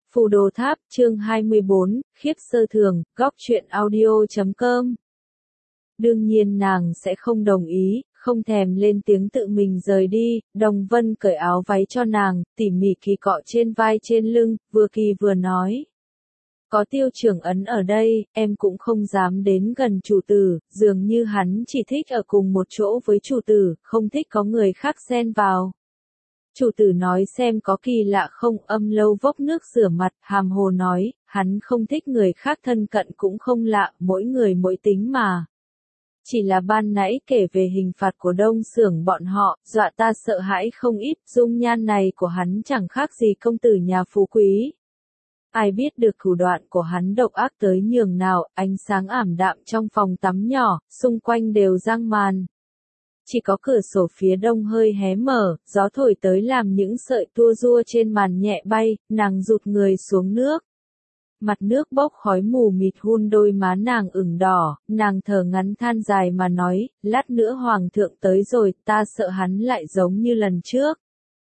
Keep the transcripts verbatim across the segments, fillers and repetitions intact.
Phù Đồ Tháp, chương hai mươi bốn, khiếp sơ thường, góc truyện audio chấm com. Đương nhiên nàng sẽ không đồng ý, không thèm lên tiếng tự mình rời đi. Đồng Vân cởi áo váy cho nàng, tỉ mỉ kỳ cọ trên vai trên lưng, vừa kỳ vừa nói. Có Tiêu Trưởng Ấn ở đây, em cũng không dám đến gần chủ tử, dường như hắn chỉ thích ở cùng một chỗ với chủ tử, không thích có người khác xen vào. Chủ tử nói xem có kỳ lạ không. Âm Lâu vốc nước rửa mặt, hàm hồ nói, hắn không thích người khác thân cận cũng không lạ, mỗi người mỗi tính mà. Chỉ là ban nãy kể về hình phạt của Đông Xưởng bọn họ, dọa ta sợ hãi không ít, dung nhan này của hắn chẳng khác gì công tử nhà phú quý. Ai biết được thủ đoạn của hắn độc ác tới nhường nào. Ánh sáng ảm đạm trong phòng tắm nhỏ, xung quanh đều giăng màn. Chỉ có cửa sổ phía đông hơi hé mở, gió thổi tới làm những sợi tua rua trên màn nhẹ bay, nàng rụt người xuống nước. Mặt nước bốc khói mù mịt hun đôi má nàng ửng đỏ, nàng thở ngắn than dài mà nói, lát nữa hoàng thượng tới rồi, ta sợ hắn lại giống như lần trước.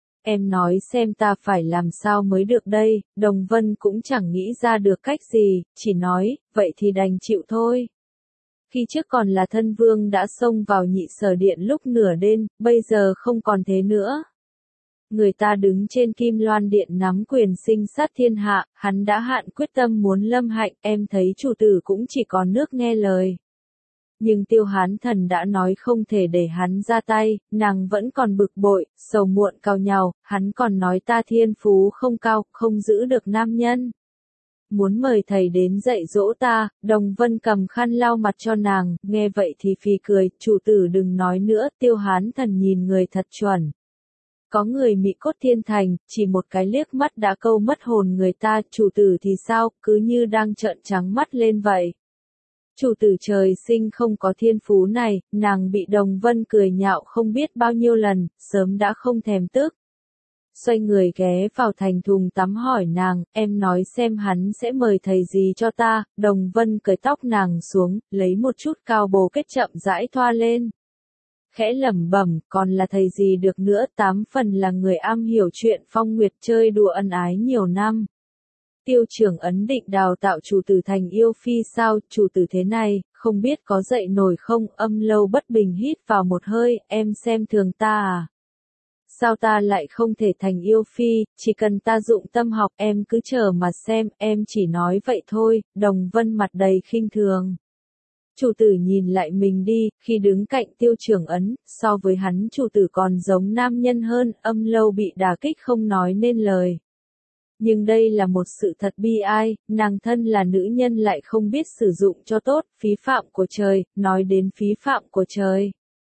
Em nói xem ta phải làm sao mới được đây. Đồng Vân cũng chẳng nghĩ ra được cách gì, chỉ nói, vậy thì đành chịu thôi. Khi trước còn là thân vương đã xông vào nhị sở điện lúc nửa đêm, bây giờ không còn thế nữa. Người ta đứng trên Kim Loan điện nắm quyền sinh sát thiên hạ, hắn đã hạn quyết tâm muốn lâm hạnh, em thấy chủ tử cũng chỉ còn nước nghe lời. Nhưng Tiêu Hán Thần đã nói không thể để hắn ra tay, nàng vẫn còn bực bội, sầu muộn cau nhàu, hắn còn nói ta thiên phú không cao, không giữ được nam nhân. Muốn mời thầy đến dạy dỗ ta. Đồng Vân cầm khăn lau mặt cho nàng, nghe vậy thì phì cười, chủ tử đừng nói nữa. Tiêu Hán Thần nhìn người thật chuẩn. Có người mỹ cốt thiên thành, chỉ một cái liếc mắt đã câu mất hồn người ta. Chủ tử thì sao, cứ như đang trợn trắng mắt lên vậy. Chủ tử trời sinh không có thiên phú này, nàng bị Đồng Vân cười nhạo không biết bao nhiêu lần, sớm đã không thèm tức. Xoay người ghé vào thành thùng tắm hỏi nàng, em nói xem hắn sẽ mời thầy gì cho ta. Đồng Vân cởi tóc nàng xuống, lấy một chút cao bồ kết chậm rãi thoa lên. Khẽ lẩm bẩm, còn là thầy gì được nữa, tám phần là người am hiểu chuyện phong nguyệt chơi đùa ân ái nhiều năm. Tiêu Trưởng Ấn định đào tạo chủ tử thành yêu phi sao, chủ tử thế này, không biết có dậy nổi không. Âm Lâu bất bình hít vào một hơi, em xem thường ta à. Sao ta lại không thể thành yêu phi, chỉ cần ta dụng tâm học em cứ chờ mà xem, em chỉ nói vậy thôi. Đồng Vân mặt đầy khinh thường. Chủ tử nhìn lại mình đi, khi đứng cạnh Tiêu Trưởng Ấn, so với hắn chủ tử còn giống nam nhân hơn. Âm Lâu bị đả kích không nói nên lời. Nhưng đây là một sự thật bi ai, nàng thân là nữ nhân lại không biết sử dụng cho tốt, phí phạm của trời. Nói đến phí phạm của trời,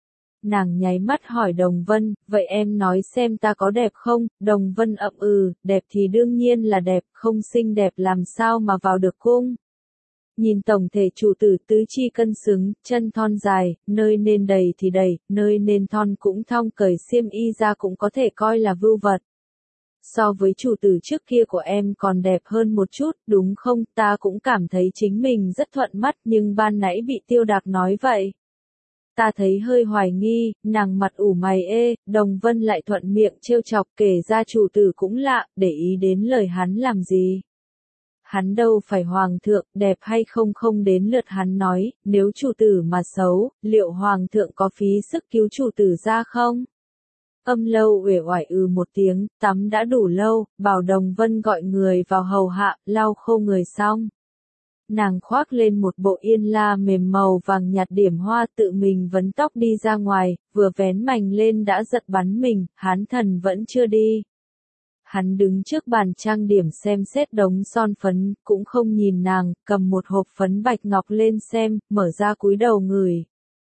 nàng nháy mắt hỏi Đồng Vân, vậy em nói xem ta có đẹp không? Đồng Vân ậm ừ, đẹp thì đương nhiên là đẹp, không xinh đẹp làm sao mà vào được cung. Nhìn tổng thể chủ tử tứ chi cân xứng, chân thon dài, nơi nên đầy thì đầy, nơi nên thon cũng thong, cởi xiêm y ra cũng có thể coi là vưu vật. So với chủ tử trước kia của em còn đẹp hơn một chút, đúng không? Ta cũng cảm thấy chính mình rất thuận mắt, nhưng ban nãy bị Tiêu Đạc nói vậy. Ta thấy hơi hoài nghi. Nàng mặt ủ mày ê. Đồng Vân lại thuận miệng trêu chọc, kể ra chủ tử cũng lạ, để ý đến lời hắn làm gì. Hắn đâu phải hoàng thượng, đẹp hay không không đến lượt hắn nói, nếu chủ tử mà xấu, liệu hoàng thượng có phí sức cứu chủ tử ra không? Âm Lâu uể oải ừ một tiếng, tắm đã đủ lâu, bảo Đồng Vân gọi người vào hầu hạ, lau khô người xong. Nàng khoác lên một bộ yên la mềm màu vàng nhạt điểm hoa, tự mình vấn tóc đi ra ngoài, vừa vén mành lên đã giật bắn mình. Hán Thần vẫn chưa đi. Hắn đứng trước bàn trang điểm xem xét đống son phấn, cũng không nhìn nàng, cầm một hộp phấn bạch ngọc lên xem, mở ra cúi đầu ngửi.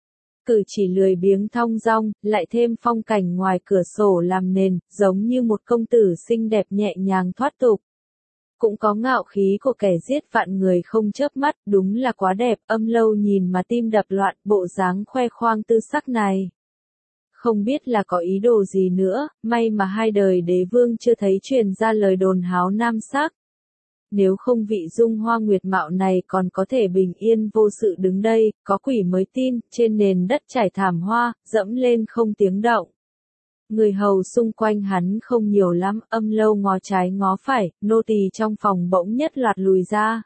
Cử chỉ lười biếng thong dong, lại thêm phong cảnh ngoài cửa sổ làm nền, giống như một công tử xinh đẹp nhẹ nhàng thoát tục. Cũng có ngạo khí của kẻ giết vạn người không chớp mắt, đúng là quá đẹp. Âm Lâu nhìn mà tim đập loạn, bộ dáng khoe khoang tư sắc này. Không biết là có ý đồ gì nữa, may mà hai đời đế vương chưa thấy truyền ra lời đồn háo nam sắc. Nếu không vị dung hoa nguyệt mạo này còn có thể bình yên vô sự đứng đây, có quỷ mới tin. Trên nền đất trải thảm hoa, dẫm lên không tiếng động. Người hầu xung quanh hắn không nhiều lắm, Âm Lâu ngó trái ngó phải, nô tỳ trong phòng bỗng nhất loạt lùi ra.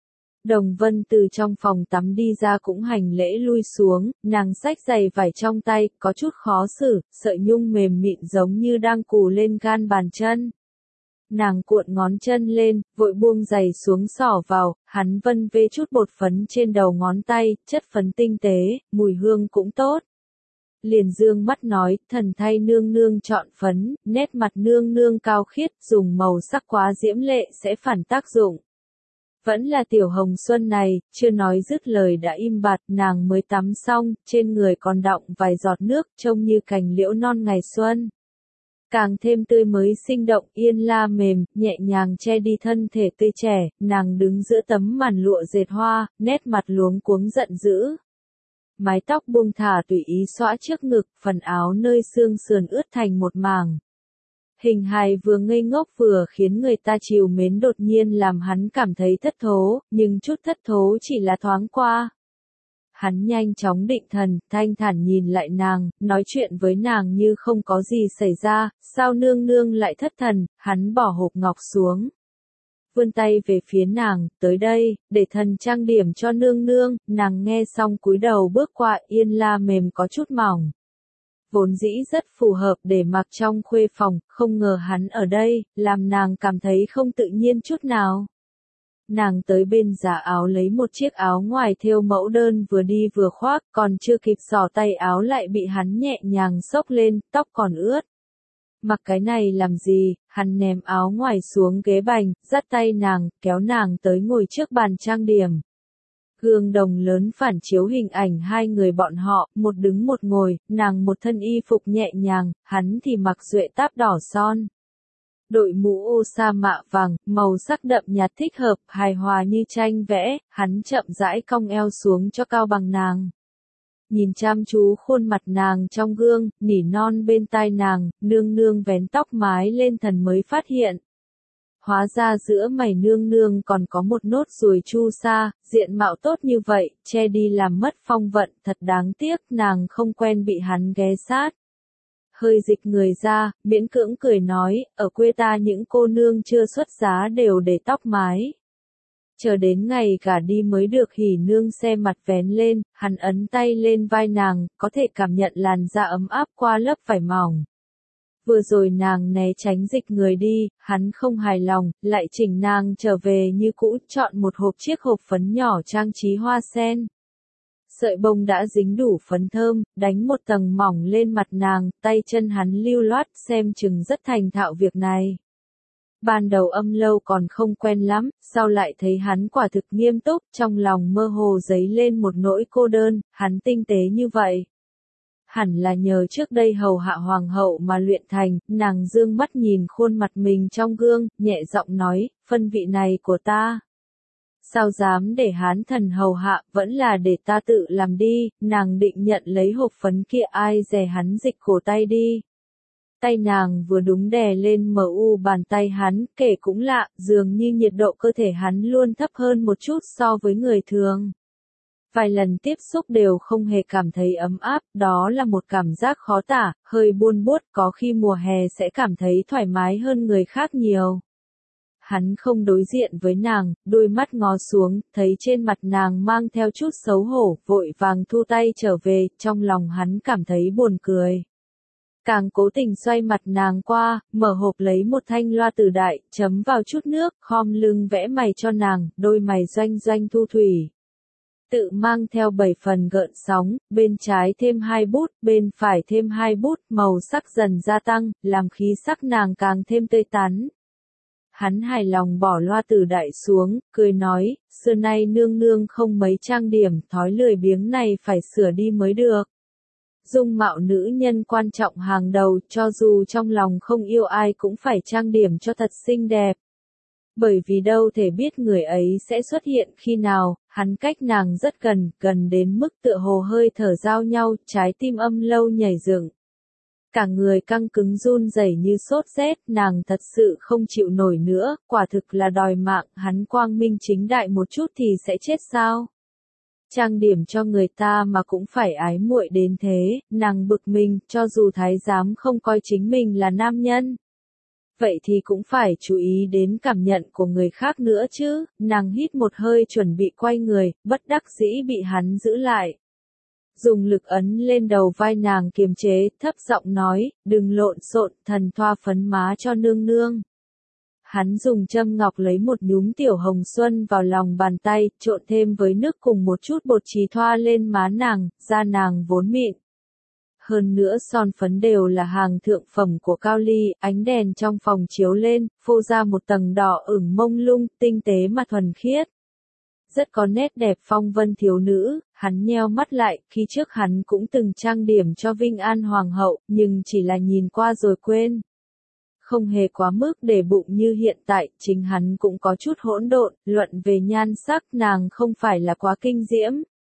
Đồng Vân từ trong phòng tắm đi ra cũng hành lễ lui xuống, nàng xách giày vải trong tay, có chút khó xử, sợi nhung mềm mịn giống như đang cù lên gan bàn chân. Nàng cuộn ngón chân lên, vội buông giày xuống xỏ vào, hắn vân vê chút bột phấn trên đầu ngón tay, chất phấn tinh tế, mùi hương cũng tốt. Liền dương mắt nói, thần thay nương nương chọn phấn, nét mặt nương nương cao khiết, dùng màu sắc quá diễm lệ sẽ phản tác dụng. Vẫn là tiểu hồng xuân này, chưa nói dứt lời đã im bặt, nàng mới tắm xong, trên người còn đọng vài giọt nước, trông như cành liễu non ngày xuân. Càng thêm tươi mới sinh động, yên la mềm, nhẹ nhàng che đi thân thể tươi trẻ, nàng đứng giữa tấm màn lụa dệt hoa, nét mặt luống cuống giận dữ. Mái tóc buông thả tùy ý xõa trước ngực, phần áo nơi xương sườn ướt thành một mảng. Hình hài vừa ngây ngốc vừa khiến người ta trìu mến, đột nhiên làm hắn cảm thấy thất thố, nhưng chút thất thố chỉ là thoáng qua. Hắn nhanh chóng định thần, thanh thản nhìn lại nàng, nói chuyện với nàng như không có gì xảy ra, sao nương nương lại thất thần, hắn bỏ hộp ngọc xuống. Vươn tay về phía nàng, tới đây, để thần trang điểm cho nương nương, nàng nghe xong cúi đầu bước qua, yên la mềm có chút mỏng. Vốn dĩ rất phù hợp để mặc trong khuê phòng, không ngờ hắn ở đây, làm nàng cảm thấy không tự nhiên chút nào. Nàng tới bên giá áo lấy một chiếc áo ngoài thêu mẫu đơn vừa đi vừa khoác, còn chưa kịp xỏ tay áo lại bị hắn nhẹ nhàng xốc lên, tóc còn ướt. Mặc cái này làm gì, hắn ném áo ngoài xuống ghế bành, dắt tay nàng, kéo nàng tới ngồi trước bàn trang điểm. Gương đồng lớn phản chiếu hình ảnh hai người bọn họ, một đứng một ngồi, nàng một thân y phục nhẹ nhàng, hắn thì mặc duệ táp đỏ son. Đội mũ ô sa mạ vàng, màu sắc đậm nhạt thích hợp, hài hòa như tranh vẽ, hắn chậm rãi cong eo xuống cho cao bằng nàng. Nhìn chăm chú khuôn mặt nàng trong gương, nỉ non bên tai nàng, nương nương vén tóc mái lên thần mới phát hiện. Hóa ra giữa mày nương nương còn có một nốt ruồi chu sa, diện mạo tốt như vậy, che đi làm mất phong vận, thật đáng tiếc nàng không quen bị hắn ghé sát. Hơi dịch người ra, miễn cưỡng cười nói, ở quê ta những cô nương chưa xuất giá đều để tóc mái. Chờ đến ngày cả đi mới được hỉ nương xe mặt vén lên, hắn ấn tay lên vai nàng, có thể cảm nhận làn da ấm áp qua lớp vải mỏng. Vừa rồi nàng né tránh dịch người đi, hắn không hài lòng, lại chỉnh nàng trở về như cũ, chọn một hộp chiếc hộp phấn nhỏ trang trí hoa sen. Sợi bông đã dính đủ phấn thơm, đánh một tầng mỏng lên mặt nàng, tay chân hắn lưu loát, xem chừng rất thành thạo việc này. Ban đầu Âm Lâu còn không quen lắm, sau lại thấy hắn quả thực nghiêm túc, trong lòng mơ hồ dấy lên một nỗi cô đơn, hắn tinh tế như vậy. Hẳn là nhờ trước đây hầu hạ hoàng hậu mà luyện thành, nàng dương mắt nhìn khuôn mặt mình trong gương, nhẹ giọng nói, phân vị này của ta. Sao dám để hán thần hầu hạ, vẫn là để ta tự làm đi, nàng định nhận lấy hộp phấn kia, ai dè hắn dịch cổ tay đi. Tay nàng vừa đúng đè lên mờ u bàn tay hắn, kể cũng lạ, dường như nhiệt độ cơ thể hắn luôn thấp hơn một chút so với người thường. Vài lần tiếp xúc đều không hề cảm thấy ấm áp, đó là một cảm giác khó tả, hơi buồn buốt, có khi mùa hè sẽ cảm thấy thoải mái hơn người khác nhiều. Hắn không đối diện với nàng, đôi mắt ngó xuống, thấy trên mặt nàng mang theo chút xấu hổ, vội vàng thu tay trở về, trong lòng hắn cảm thấy buồn cười. Càng cố tình xoay mặt nàng qua, mở hộp lấy một thanh loa từ đại, chấm vào chút nước, khom lưng vẽ mày cho nàng, đôi mày doanh doanh thu thủy. Tự mang theo bảy phần gợn sóng, bên trái thêm hai bút, bên phải thêm hai bút, màu sắc dần gia tăng, làm khí sắc nàng càng thêm tươi tắn. Hắn hài lòng bỏ loa từ đại xuống, cười nói, xưa nay nương nương không mấy trang điểm, thói lười biếng này phải sửa đi mới được. Dung mạo nữ nhân quan trọng hàng đầu, cho dù trong lòng không yêu ai cũng phải trang điểm cho thật xinh đẹp. Bởi vì đâu thể biết người ấy sẽ xuất hiện khi nào, hắn cách nàng rất gần, gần đến mức tựa hồ hơi thở giao nhau, trái tim Âm Lâu nhảy dựng. Cả người căng cứng run rẩy như sốt rét, nàng thật sự không chịu nổi nữa, quả thực là đòi mạng, hắn quang minh chính đại một chút thì sẽ chết sao? Trang điểm cho người ta mà cũng phải ái muội đến thế, nàng bực mình, cho dù thái giám không coi chính mình là nam nhân. Vậy thì cũng phải chú ý đến cảm nhận của người khác nữa chứ, nàng hít một hơi chuẩn bị quay người, bất đắc dĩ bị hắn giữ lại. Dùng lực ấn lên đầu vai nàng kiềm chế, thấp giọng nói, đừng lộn xộn, thần thoa phấn má cho nương nương. Hắn dùng châm ngọc lấy một nhúm tiểu hồng xuân vào lòng bàn tay, trộn thêm với nước cùng một chút bột chì thoa lên má nàng, da nàng vốn mịn. Hơn nữa son phấn đều là hàng thượng phẩm của Cao Ly, ánh đèn trong phòng chiếu lên, phô ra một tầng đỏ ửng mông lung, tinh tế mà thuần khiết. Rất có nét đẹp phong vân thiếu nữ, hắn nheo mắt lại, khi trước hắn cũng từng trang điểm cho Vinh An Hoàng hậu, nhưng chỉ là nhìn qua rồi quên. Không hề quá mức để bụng như hiện tại, chính hắn cũng có chút hỗn độn, luận về nhan sắc nàng không phải là quá kinh diễm.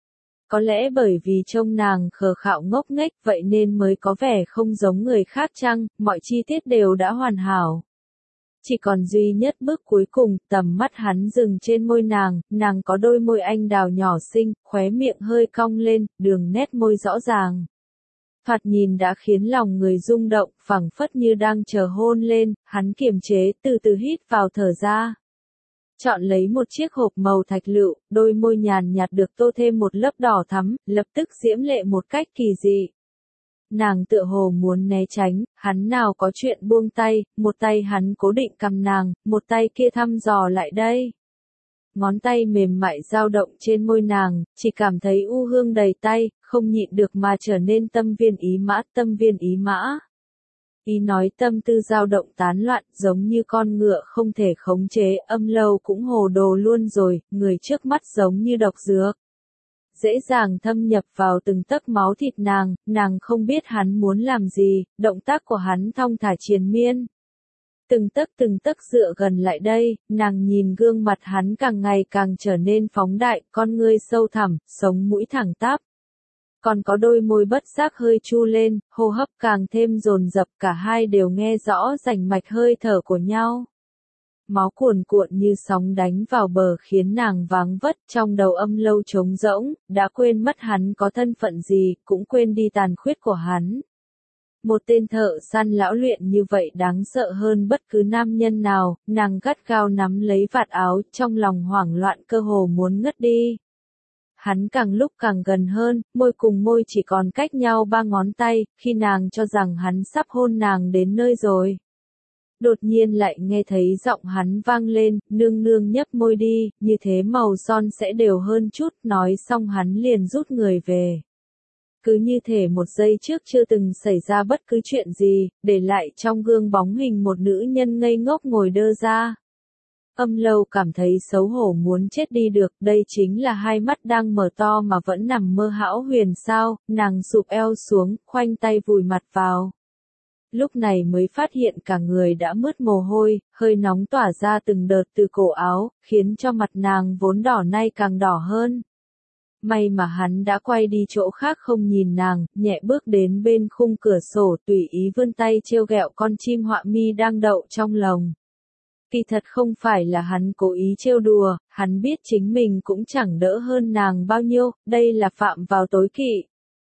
Có lẽ bởi vì trông nàng khờ khạo ngốc nghếch vậy nên mới có vẻ không giống người khác chăng, mọi chi tiết đều đã hoàn hảo. Chỉ còn duy nhất bước cuối cùng, tầm mắt hắn dừng trên môi nàng, nàng có đôi môi anh đào nhỏ xinh, khóe miệng hơi cong lên, đường nét môi rõ ràng. Thoạt nhìn đã khiến lòng người rung động, phảng phất như đang chờ hôn lên, hắn kiềm chế, từ từ hít vào thở ra. Chọn lấy một chiếc hộp màu thạch lựu, đôi môi nhàn nhạt được tô thêm một lớp đỏ thắm, lập tức diễm lệ một cách kỳ dị. Nàng tựa hồ muốn né tránh, hắn nào có chuyện buông tay, một tay hắn cố định cầm nàng, một tay kia thăm dò lại đây. Ngón tay mềm mại dao động trên môi nàng, chỉ cảm thấy u hương đầy tay, không nhịn được mà trở nên tâm viên ý mã, tâm viên ý mã. Ý nói tâm tư dao động tán loạn, giống như con ngựa không thể khống chế, âm lâu cũng hồ đồ luôn rồi, người trước mắt giống như độc dược. Dễ dàng thâm nhập vào từng tấc máu thịt nàng, nàng không biết hắn muốn làm gì, động tác của hắn thong thả triền miên. Từng tấc từng tấc dựa gần lại đây, nàng nhìn gương mặt hắn càng ngày càng trở nên phóng đại, con ngươi sâu thẳm, sống mũi thẳng tắp. Còn có đôi môi bất giác hơi chu lên, hô hấp càng thêm dồn dập, cả hai đều nghe rõ rành mạch hơi thở của nhau. Máu cuồn cuộn như sóng đánh vào bờ khiến nàng váng vất, trong đầu âm lâu trống rỗng, đã quên mất hắn có thân phận gì, cũng quên đi tàn khuyết của hắn. Một tên thợ săn lão luyện như vậy đáng sợ hơn bất cứ nam nhân nào, nàng gắt gao nắm lấy vạt áo, trong lòng hoảng loạn cơ hồ muốn ngất đi. Hắn càng lúc càng gần hơn, môi cùng môi chỉ còn cách nhau ba ngón tay, khi nàng cho rằng hắn sắp hôn nàng đến nơi rồi. Đột nhiên lại nghe thấy giọng hắn vang lên, nương nương nhấp môi đi, như thế màu son sẽ đều hơn chút, nói xong hắn liền rút người về. Cứ như thể một giây trước chưa từng xảy ra bất cứ chuyện gì, để lại trong gương bóng hình một nữ nhân ngây ngốc ngồi đơ ra. Âm lâu cảm thấy xấu hổ muốn chết đi được, đây chính là hai mắt đang mở to mà vẫn nằm mơ hão huyền sao, nàng sụp eo xuống, khoanh tay vùi mặt vào. Lúc này mới phát hiện cả người đã mướt mồ hôi, hơi nóng tỏa ra từng đợt từ cổ áo, khiến cho mặt nàng vốn đỏ nay càng đỏ hơn. May mà hắn đã quay đi chỗ khác không nhìn nàng, nhẹ bước đến bên khung cửa sổ tùy ý vươn tay trêu ghẹo con chim họa mi đang đậu trong lồng. Kỳ thật không phải là hắn cố ý trêu đùa, hắn biết chính mình cũng chẳng đỡ hơn nàng bao nhiêu, đây là phạm vào tối kỵ.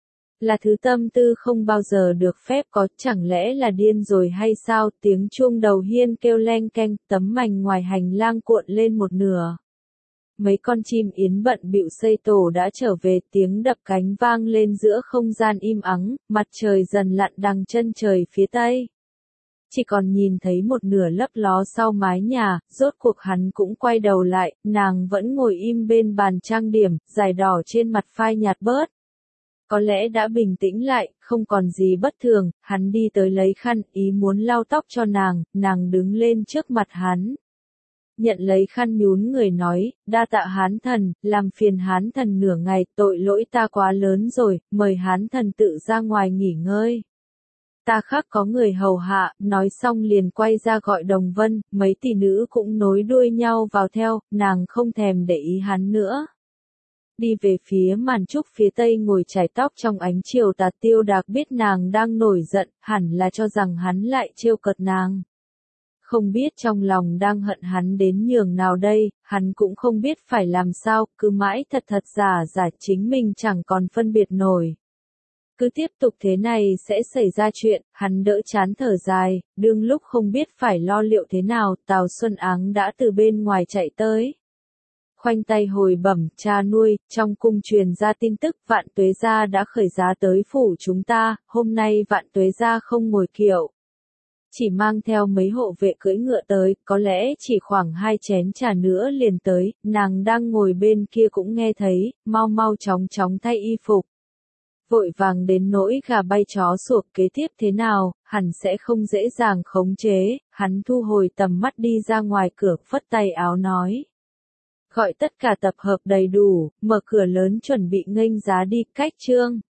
Là thứ tâm tư không bao giờ được phép có, chẳng lẽ là điên rồi hay sao, tiếng chuông đầu hiên kêu leng keng, tấm mành ngoài hành lang cuộn lên một nửa. Mấy con chim yến bận bịu xây tổ đã trở về, tiếng đập cánh vang lên giữa không gian im ắng, mặt trời dần lặn đằng chân trời phía tây. Chỉ còn nhìn thấy một nửa lấp ló sau mái nhà, rốt cuộc hắn cũng quay đầu lại, nàng vẫn ngồi im bên bàn trang điểm, dải đỏ trên mặt phai nhạt bớt. Có lẽ đã bình tĩnh lại, không còn gì bất thường, hắn đi tới lấy khăn, ý muốn lau tóc cho nàng, nàng đứng lên trước mặt hắn. Nhận lấy khăn nhún người nói, đa tạ hán thần, làm phiền hán thần nửa ngày, tội lỗi ta quá lớn rồi, mời hán thần tự ra ngoài nghỉ ngơi. Ta khác có người hầu hạ, nói xong liền quay ra gọi Đồng Vân, mấy tỷ nữ cũng nối đuôi nhau vào theo, nàng không thèm để ý hắn nữa. Đi về phía màn trúc phía tây ngồi chải tóc trong ánh chiều tà, Tiêu Đạc biết nàng đang nổi giận, hẳn là cho rằng hắn lại trêu cợt nàng. không biết trong lòng đang hận hắn đến nhường nào đây, hắn cũng không biết phải làm sao, cứ mãi thật thật giả giả chính mình chẳng còn phân biệt nổi. Cứ tiếp tục thế này sẽ xảy ra chuyện, hắn đỡ chán thở dài, đương lúc không biết phải lo liệu thế nào, Tào Xuân Áng đã từ bên ngoài chạy tới. Khoanh tay hồi bẩm, cha nuôi, trong cung truyền ra tin tức Vạn Tuế Gia đã khởi giá tới phủ chúng ta, hôm nay Vạn Tuế Gia không ngồi kiệu. Chỉ mang theo mấy hộ vệ cưỡi ngựa tới, có lẽ chỉ khoảng hai chén trà nữa liền tới, nàng đang ngồi bên kia cũng nghe thấy, mau mau chóng chóng thay y phục. Vội vàng đến nỗi gà bay chó sủa, kế tiếp thế nào, hẳn sẽ không dễ dàng khống chế, hắn thu hồi tầm mắt đi ra ngoài cửa, phất tay áo nói. Gọi tất cả tập hợp đầy đủ, mở cửa lớn chuẩn bị nghênh giá đi, cách trương.